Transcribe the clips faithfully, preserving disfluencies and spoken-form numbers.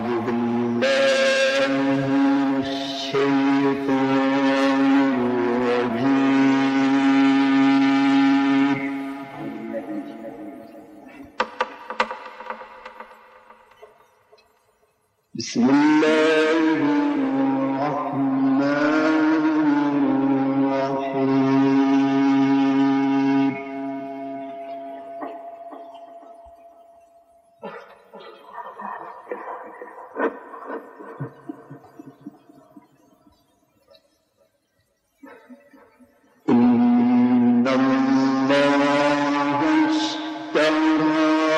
بسم الله الرحمن الرحيم. إن الله اشترى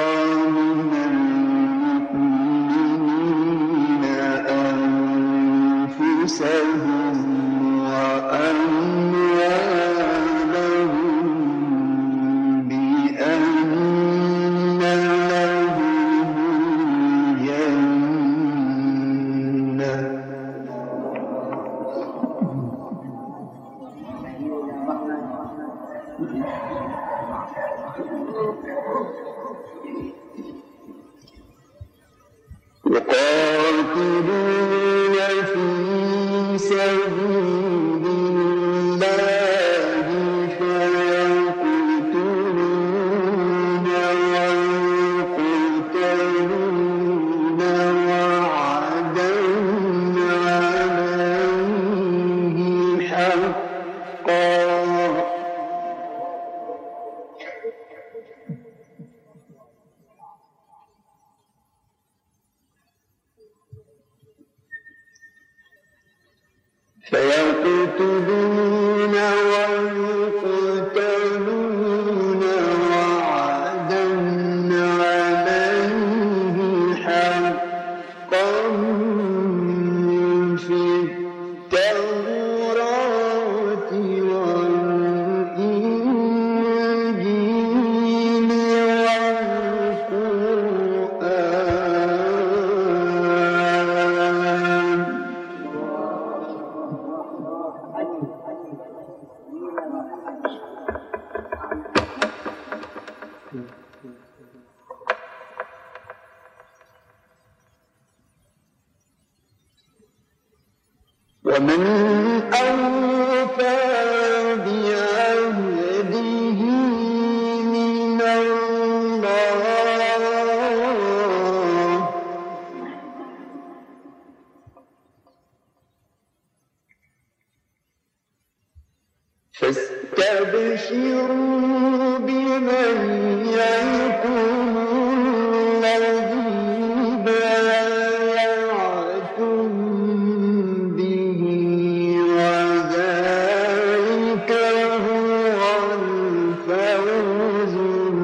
يقاتلون في سبيل الله فيقتلون ويقتلون وعدا عليه حقا فيقتلون ويقتلون وعدا عليه حقا في التوراة والإنجيل والقرآن. ومن أوفى بعهده من الله فاستبشروا ببيعكم الذي بايعتم به وذلك هو الفوز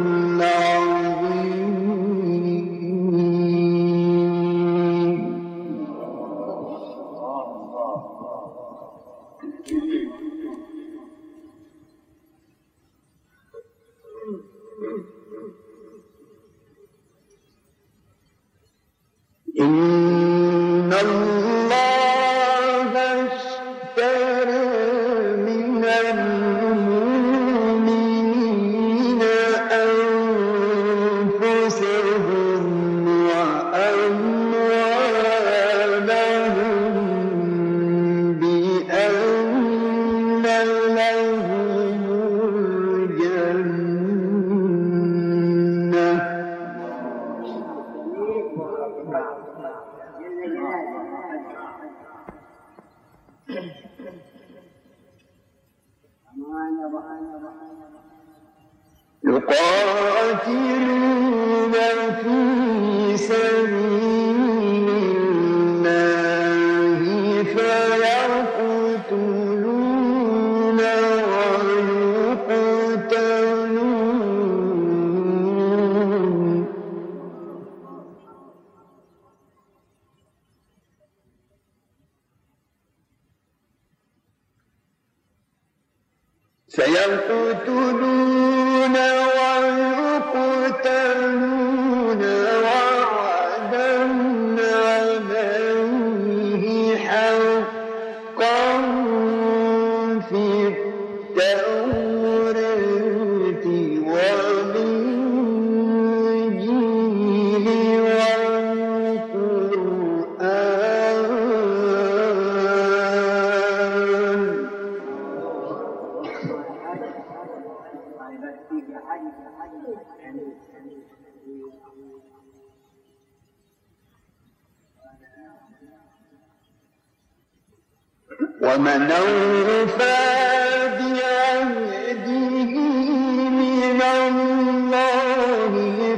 العظيم. إن الله اشترى من المؤمنين أنفسهم وأموالهم بأن لهم الجنة يقاتلون في سبيل الله فيقتلون ويقتلون فيقتلون ويقتلون وعدا عليه حقا في التوراة والإنجيل والقرآن. ومن أوفى بعهده من الله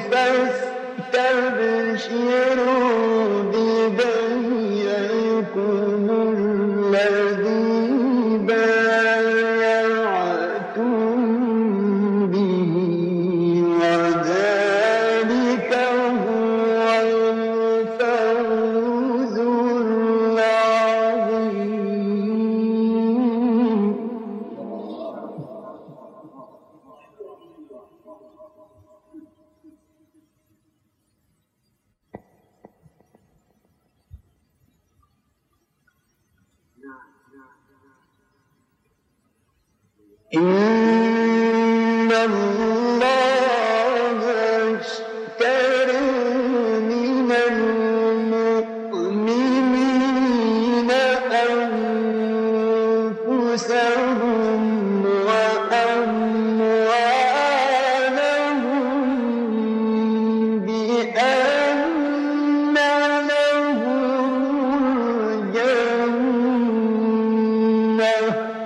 فاستبشروا ببيعكم الذي بايعتم به وذلك هو الفوز العظيم. إن الله اشترى من المؤمنين أنفسهم وأموالهم بأن لهم الجنة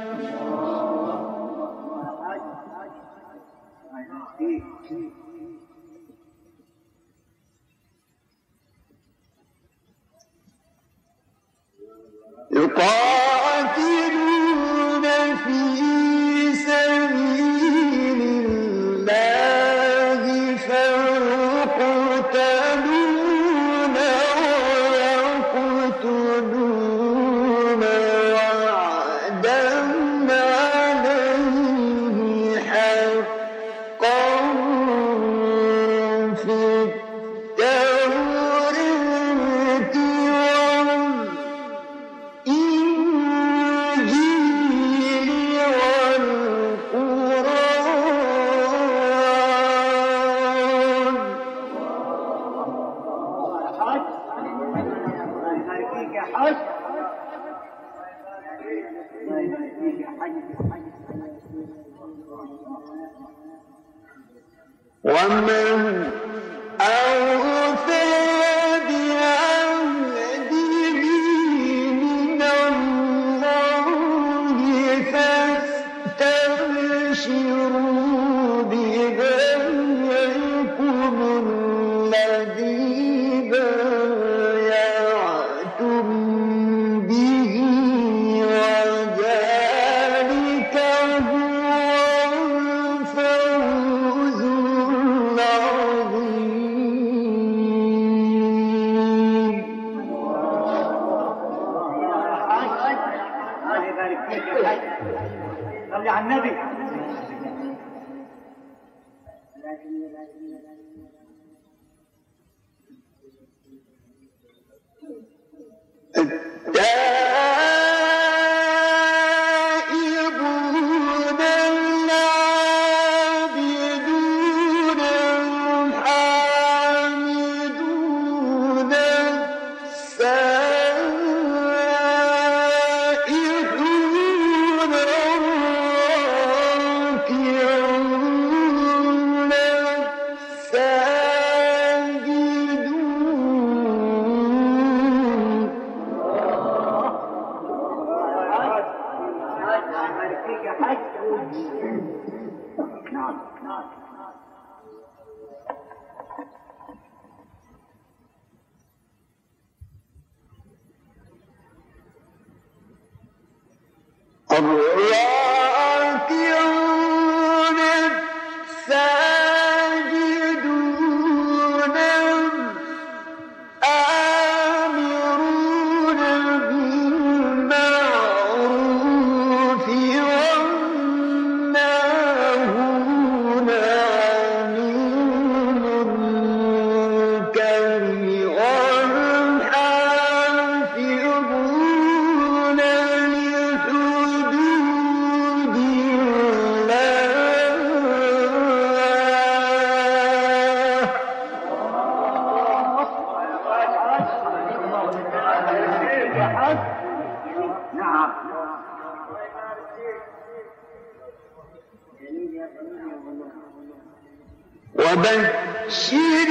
يقاتلون في سبيل الله فيقتلون ويقتلون وعدا عليه حقا في التوراة والإنجيل والقرآن. ومن أوفى بعهده من الله فاستبشروا ببيعكم الذي بايعتم به وذلك هو الفوز العظيم. صلي على النبي. التائبون العابدون الحامدون السائحون الراكعون الساجدون. الراكعون الساجدون الآمرون بالمعروف والناهون عن المنكر والحافظون لحدود وبشر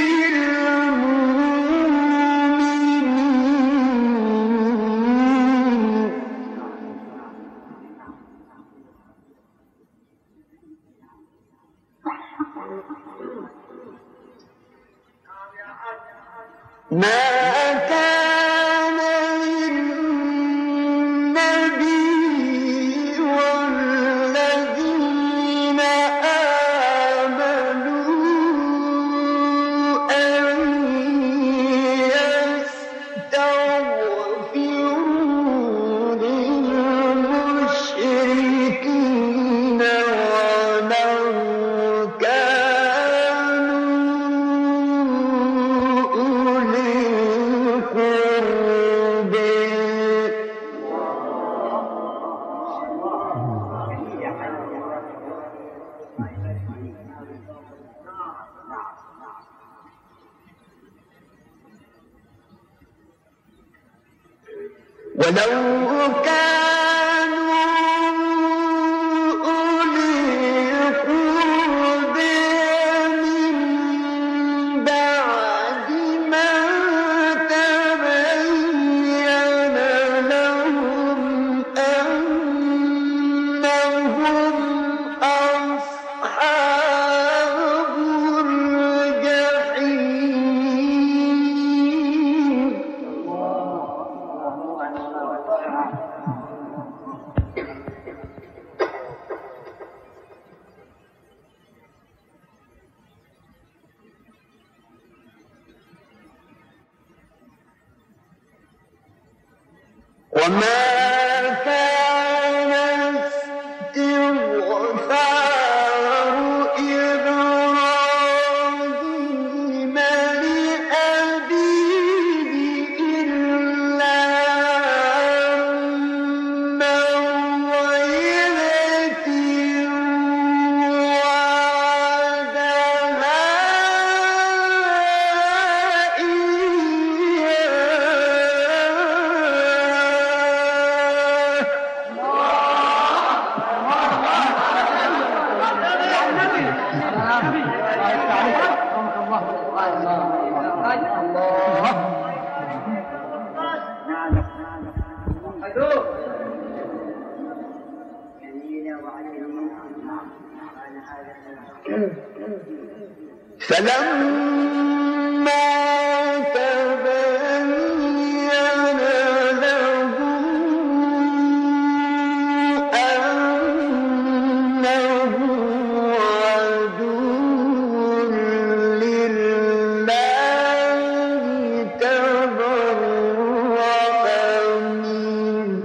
المؤمنين ما كان للنبي والذين آمنوا أن يستغفروا للمشركين ولو كانوا أولي قرب ولو كانوا أولي قرب من بعد ما تبين لهم أنهم أصحاب الجحيم وما كان استغفار إبراهيم لأبيه إلا عن موعظة وعدها إياه فلما تبين له أنه عدو لله تبرأ منه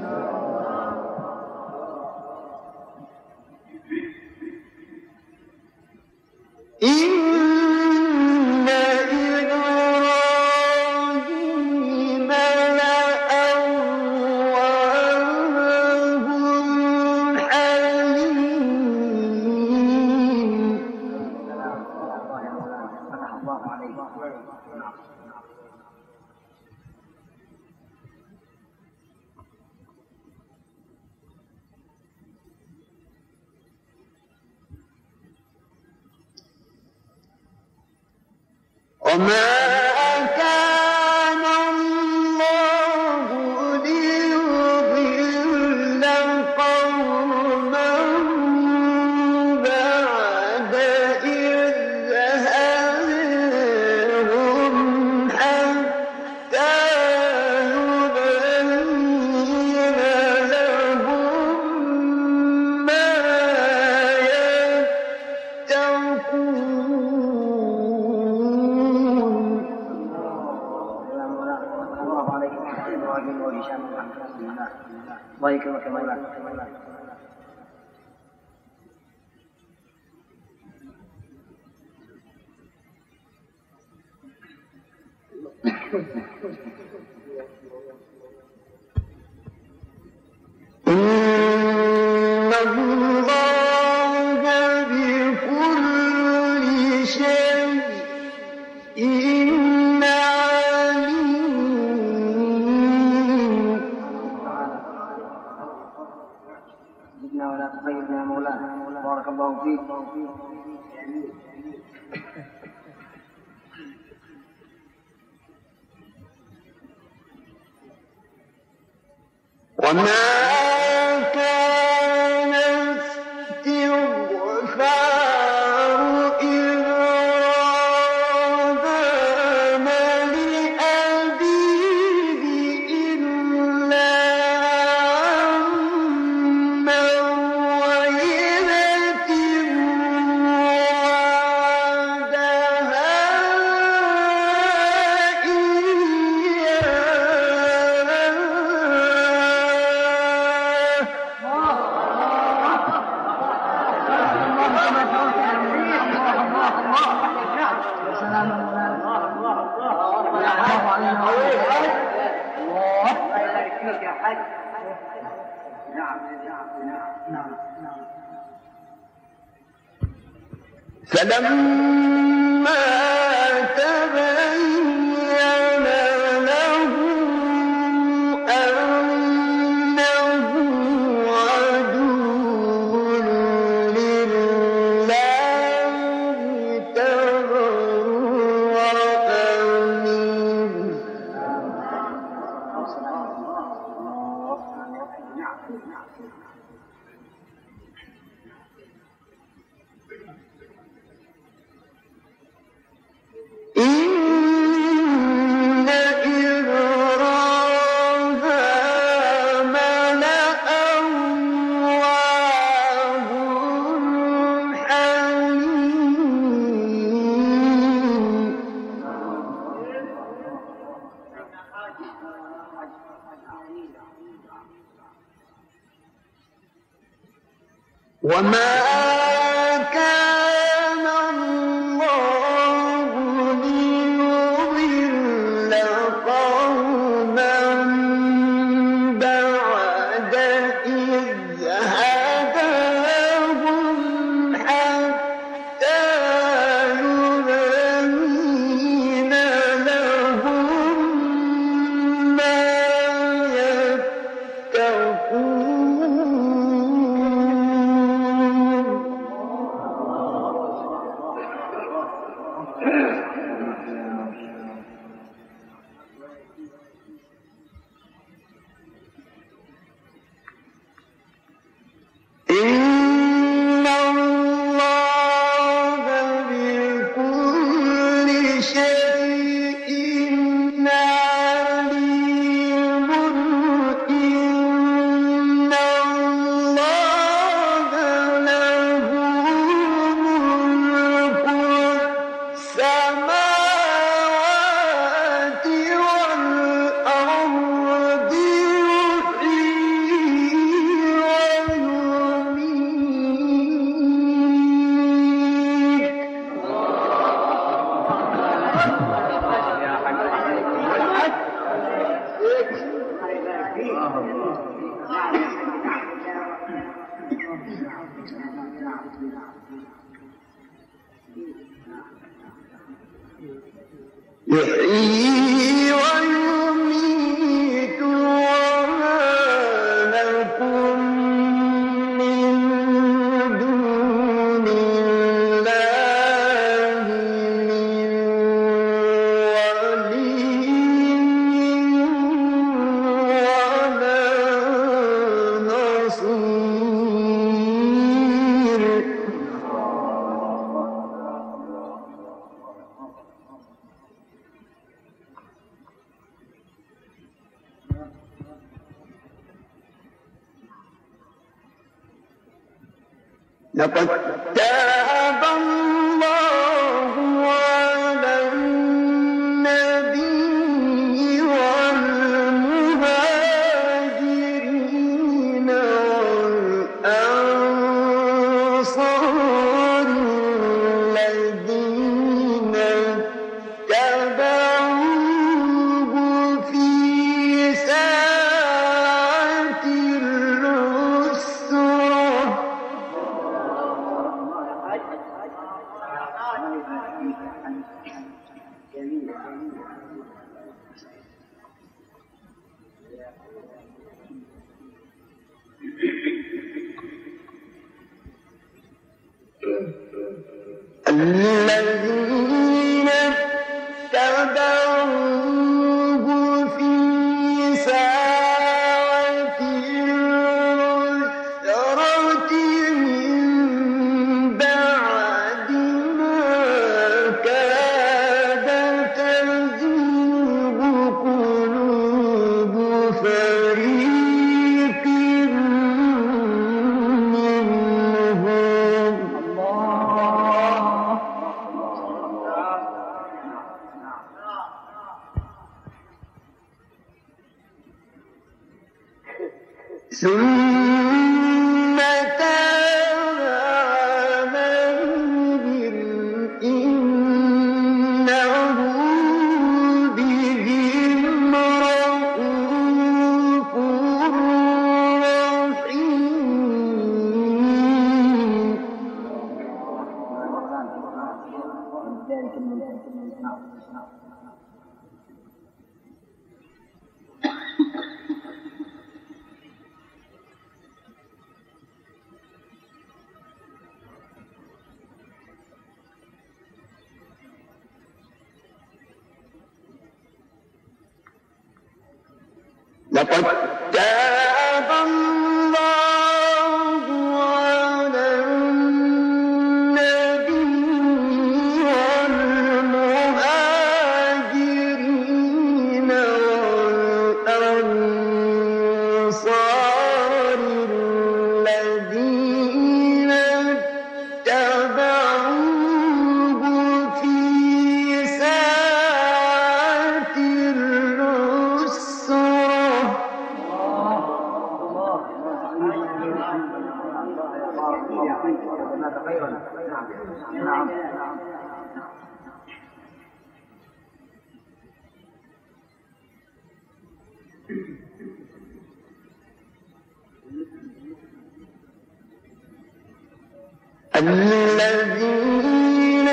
إن إبراهيم لأواه حليم فتح الله عليه. وما كان الله ليضل قوما بعد إذ هداهم حتى يبين لهم ما يتقون. الله يكرمك مولانا. إن الله بكل شيء عليم. زدنا ولا تقيدنا مولانا. بارك الله فيك. وما كان استغفار إبراهيم الله يبارك فيك يا حاج. نعم نعم نعم. فلما تبين له أنه عدو لله تبرأ منه. إن إبراهيم لأواه حليم. وما كان الله ليضل قوما بعد إذ هداهم حتى يبين لهم ما يتقون. إن الله بكل شيء عليم. إن الله له ملك السماوات والأرض يحيي يحيي ويميت وما لكم من دون الله من ولي ولا نصير. لقد تاب الله على النبي والمهاجرين والأنصار الذين اتبعوه في ساعة العسرة الذين اتبعوه في ساعة العسرة من بعد ما كاد تزيغ قلوب فريق منهم. ثم تاب عليهم إنه بهم لقد تاب الله على النبي والمهاجرين والأنصار الذين اتبعوه في ساعة العسرة نعم. الذين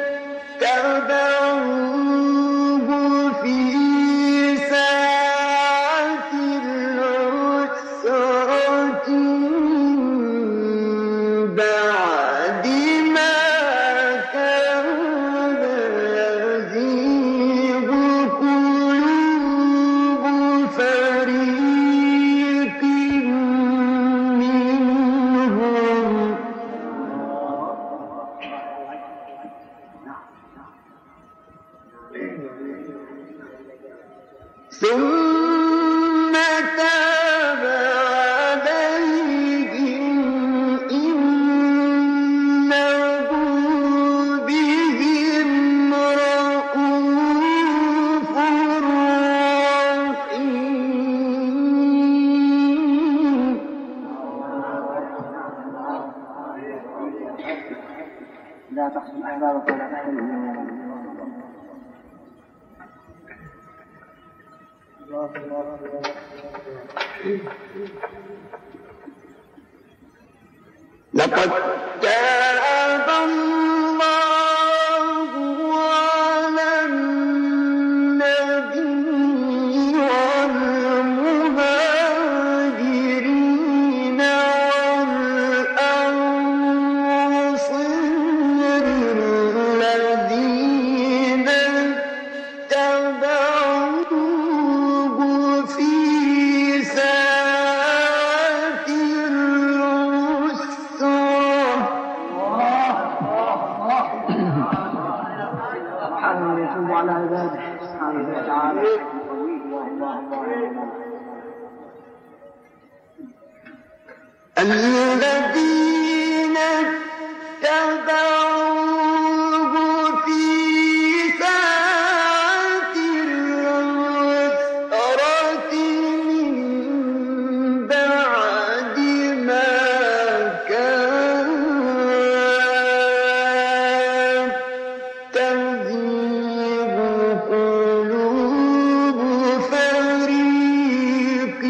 اتبعوه في ساعة العسرة من بعد ما كان يزيغ قلوب فريق منهم ثم تاب عليهم إنه بهم رءوف رحيم لا تحسن أحبابك ولا تحسن لقد تاب الله على النبي والمهاجرين والأنصار الذين اتبعوه في ساعة العسرة سبحانه يتوب على عباده سبحانه وتعالى. الذين اتبعوه في ساعة العسرة من بعد ما كان تزيغ قلوب فريق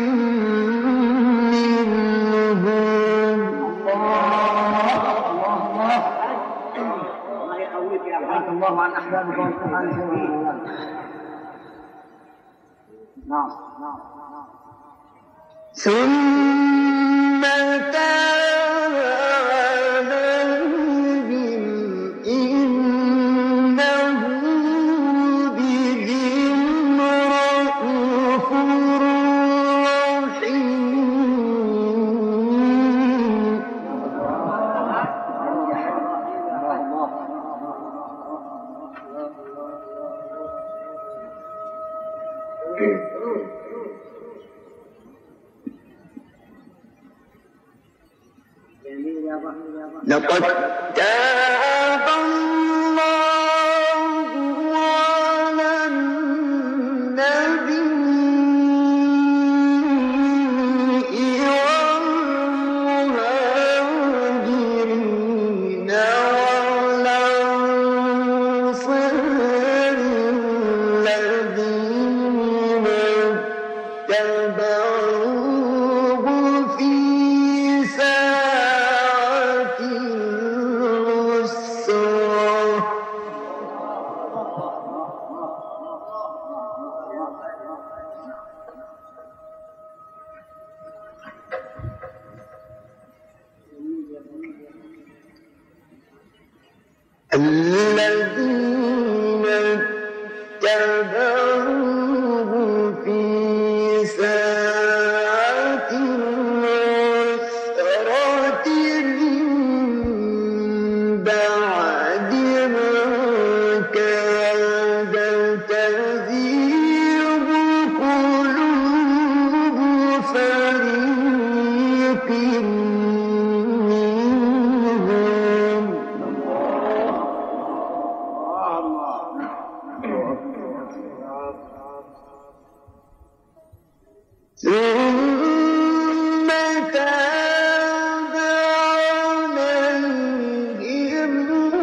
منهم الله يقويك يا رحمك الله عن أحبابك والقرآن الكريم. نعم نعم ثم تاب عليهم إنه بهم رءوف رحيم لقد تاب الله على النبي والمهاجرين والأنصار الذين اتبعوه في ساعة العسرة الذين اتبعوه في ساعة ثم تاب عليهم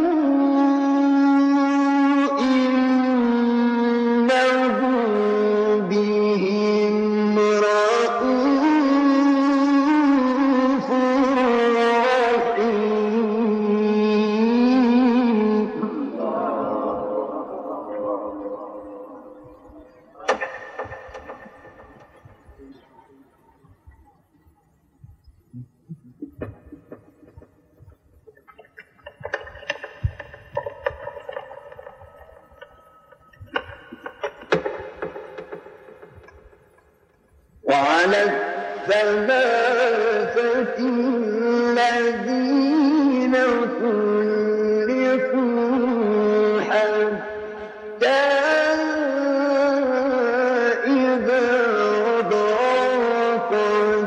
إنه بهم رءوف رحيم. وعلى الثلاثة الذين خلفوا حتى إذا ضاقت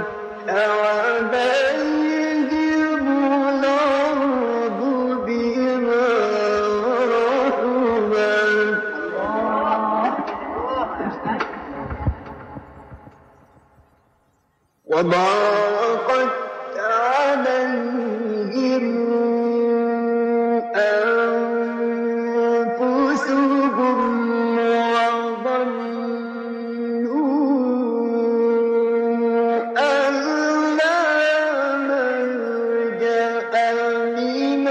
عليهم الأرض بما رحبت وضاقت عليهم أنفسهم وظنوا أن لا ملجأ من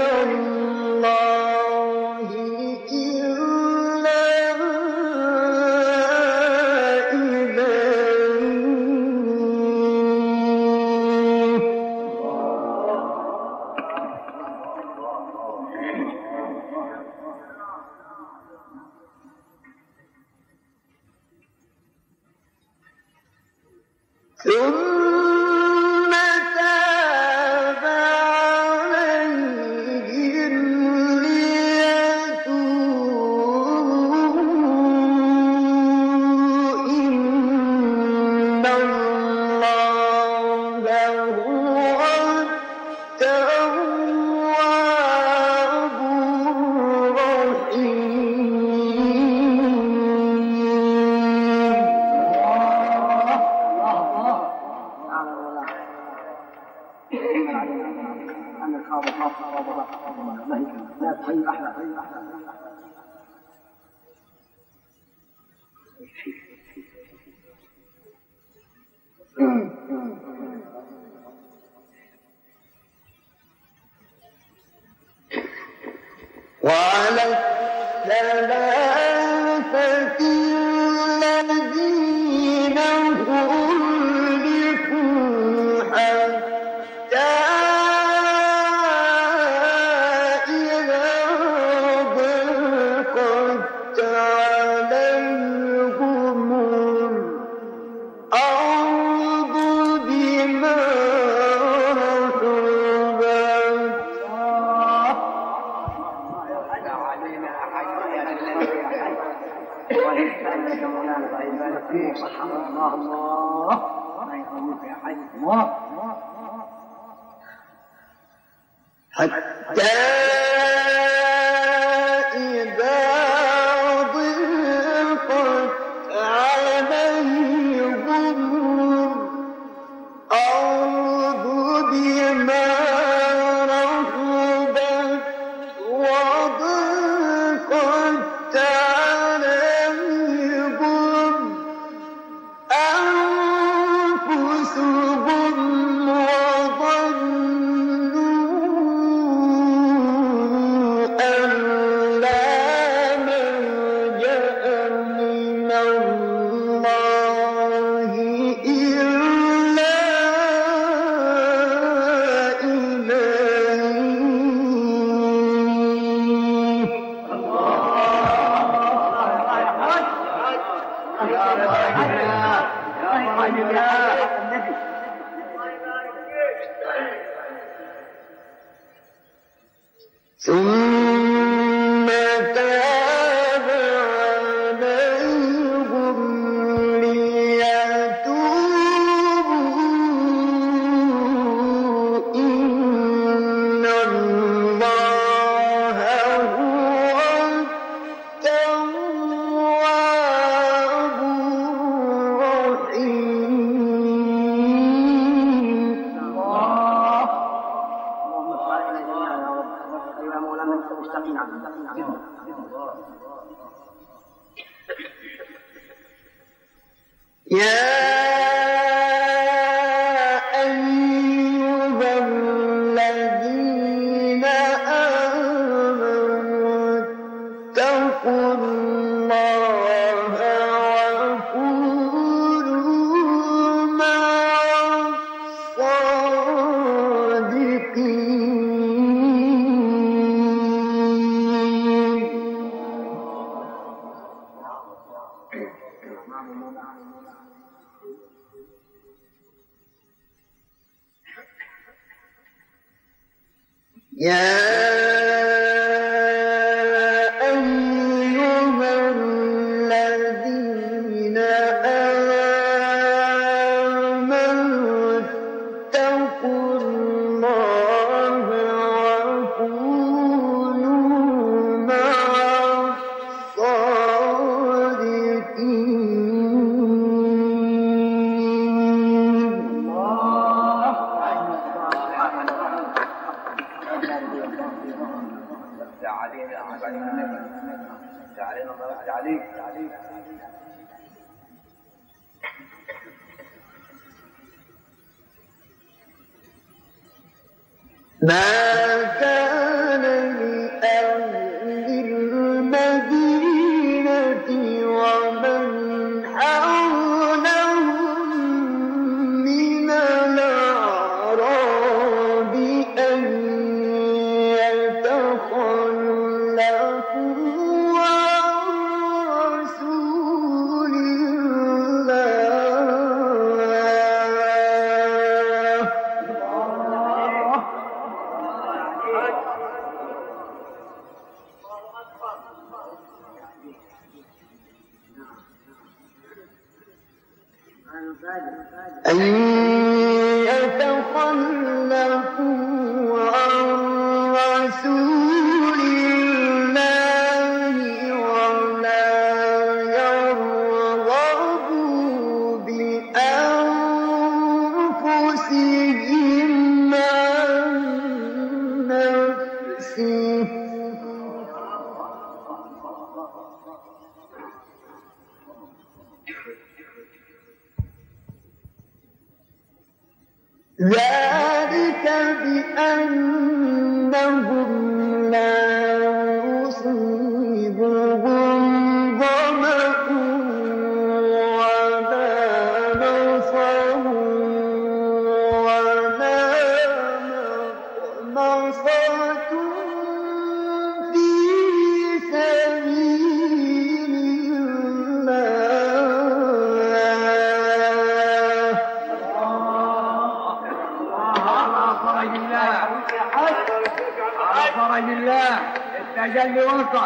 الله إلا ثم تاب عليهم ليتوبوا إن الله هو التواب وعلى الثلاثة الذين خلفوا حتى إذا ضاقت عليهم الأرض بما حتى إذا ضاقت عليهم الأرض بما رحبت وضاقت عليهم أنفسهم وظنوا أن لا ملجأ من الله إلا إليه. ثم تاب عليهم ليتوبوا إن الله هو التواب الرحيم. يا أيها الذين آمنوا اتقوا الله وكونوا مع يا أيها الذين آمنوا اتقوا الله وكونوا مع ما كان لأهل المدينة ومن حولهم من الأعراب أن يتخلفوا عن رسول الله أن يتخلفوا عن رسول الله ولا يرغبوا بأنفسهم عن نفسه ذلك بأنهم لا يصيبهم ظمأ ولا نصب ولا مخمصة في سبيل الله فرج الله التجلي وصل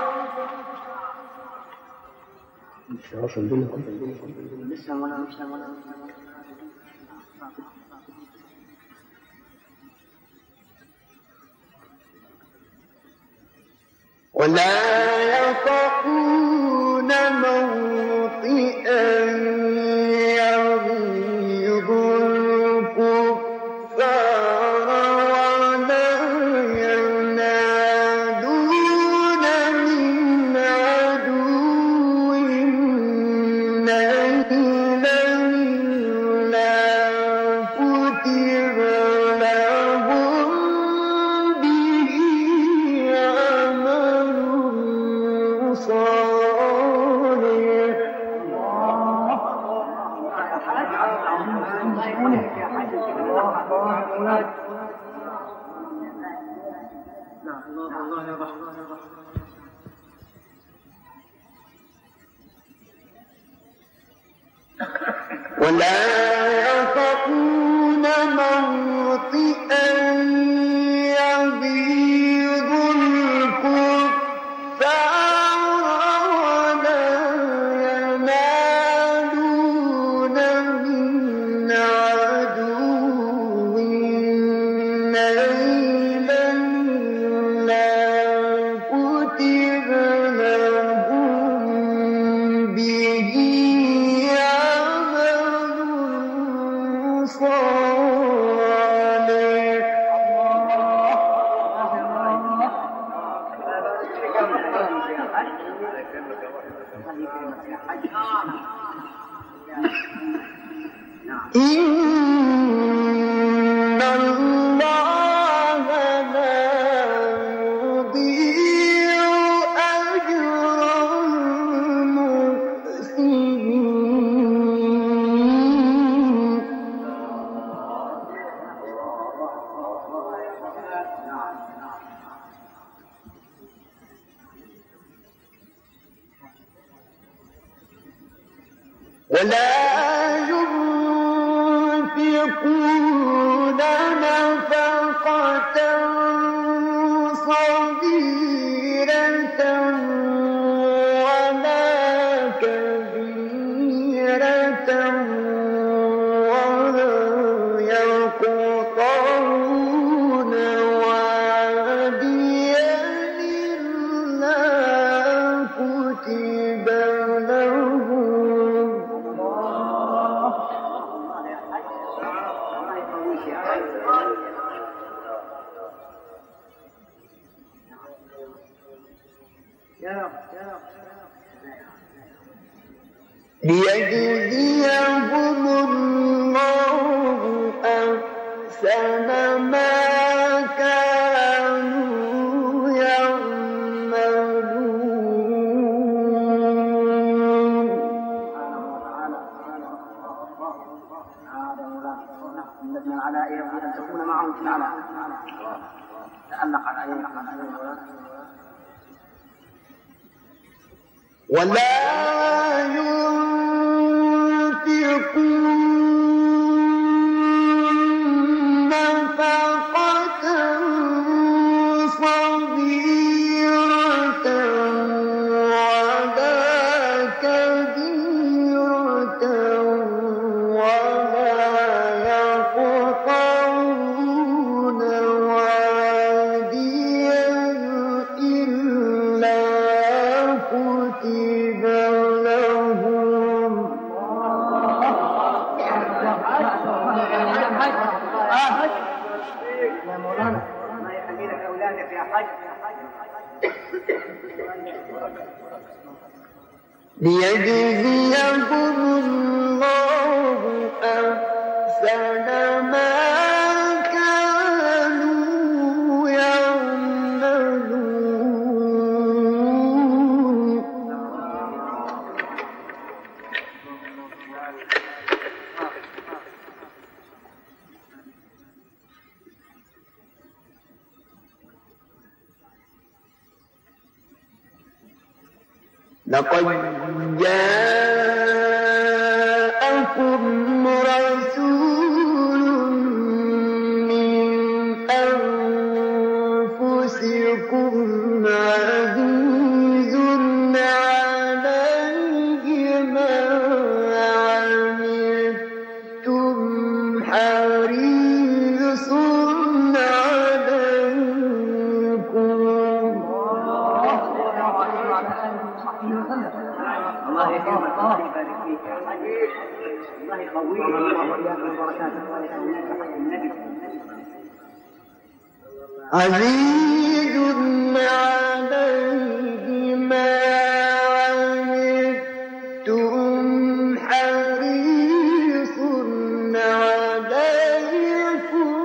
ولا يطؤون موطئا يغيظ الكفار ولا ينادون من عدو نيلا إلا كتب لهم به عمل صالح ولا يطؤون موطئا يغيظ الكفار ولا ينالون من عدو نيلا إلا كتب لهم به عمل إن الله لا يضيع أجر المحسنين ولا ينفقون نفقة صغيرة ولا كبيرة ولا يقطعون واديا إلا كتب لهم ليجزيهم الله أحسن ما كانوا يعملون. أمددنا على أن تكون معهم في العلاء تعلق على أن ولا ينفقون نفقة صغيرة ولا كبيرة ولا يقطعون واديا إلا كتب لهم يا مولانا ما يخلي لك أولادك يا حج ليجزيهم الله أحسن ما كانوا يعملون. لقد جاءكم رسول من أنفسكم عزيز عليه ما عنتم حريص عليكم الله يكرمك الله يبارك فيك الله يقويك وإياك البركات النبي عزيز عليه ما عنتم حريص عليكم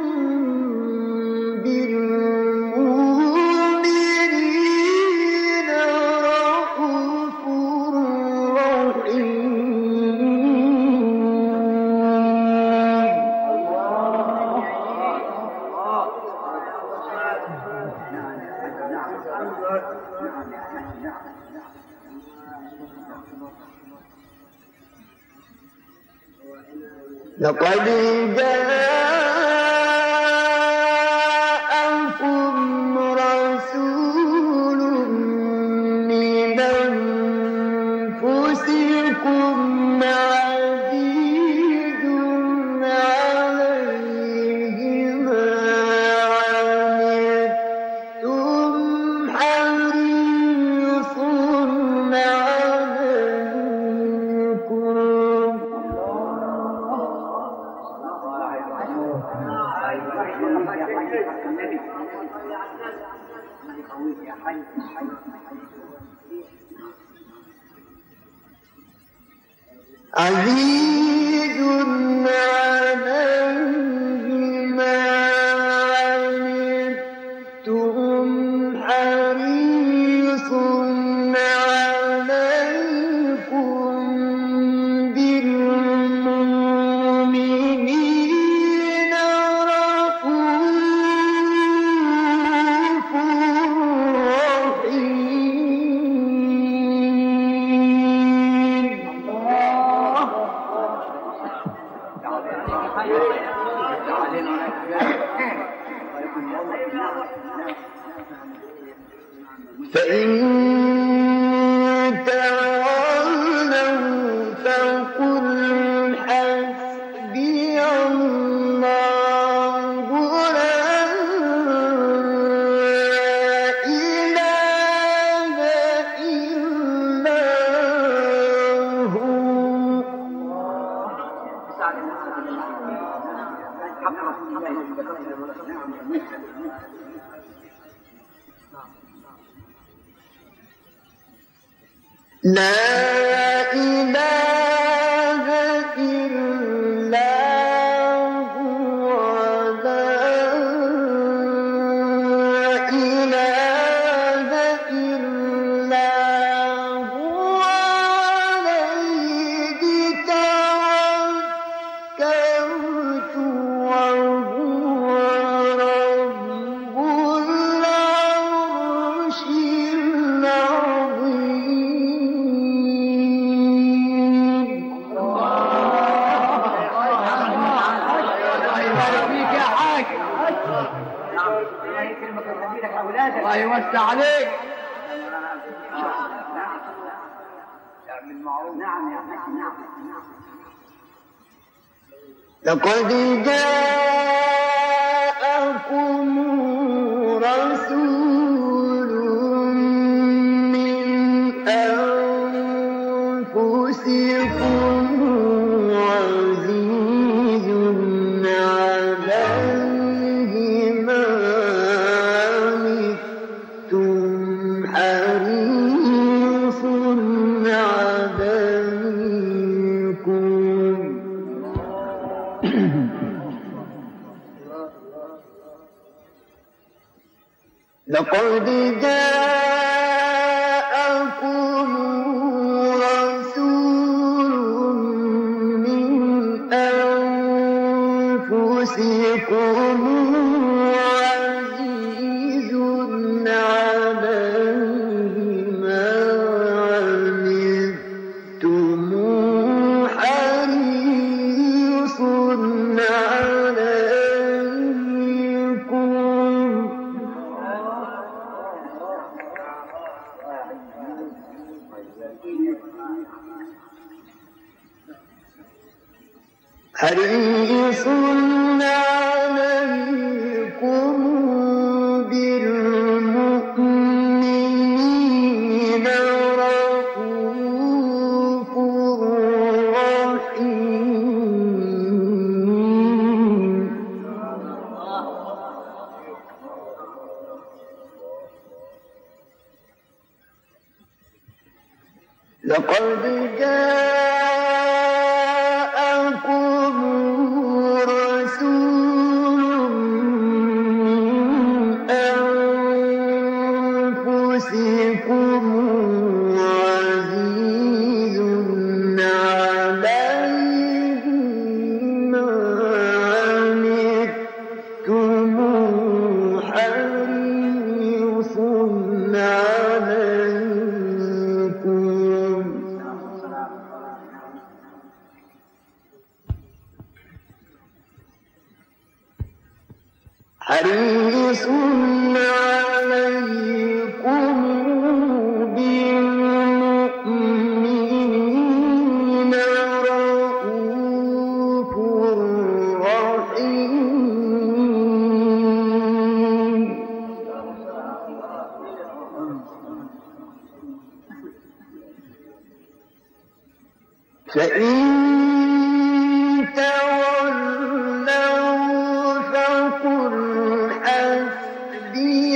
بالمؤمنين رؤوف رحيم. لقد جاءكم رسول من أنفسكم عزيز عليه ما عنتم حريص عليكم عزيز فإن تولوا فقل حسبي الله لا إله إلا هو. لا إله إلا هو لا إله إلا هو عليه توكلت وهو رب العرش الله يوسع عليك. نعم يا نعم. لقد جاءكم رسول من أنفسكم عزيز عليه ما عنتم حريص عليكم لقد جاءكم رسول من أنفسكم عزيز عليه ما عنتم حريص عليكم حريص عليكم بالمؤمنين رؤوف رحيم. لقد جاءكم رسول من أنفسكم عزيز عليه ما عنتم حريص عليكم حريص عليكم بالمؤمنين رؤوف رحيم. فإن تولوا فقل حسبي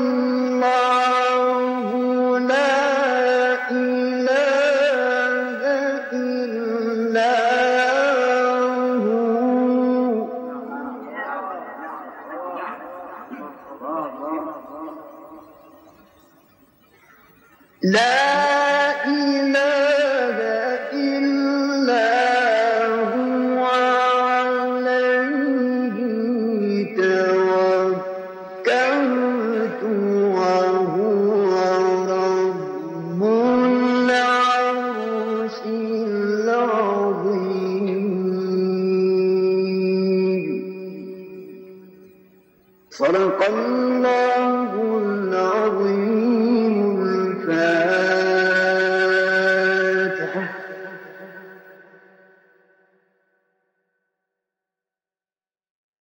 الله لا إله إلا هو. لا إله إلا هو عليه توكلت وهو رب العرش العظيم. صدق الله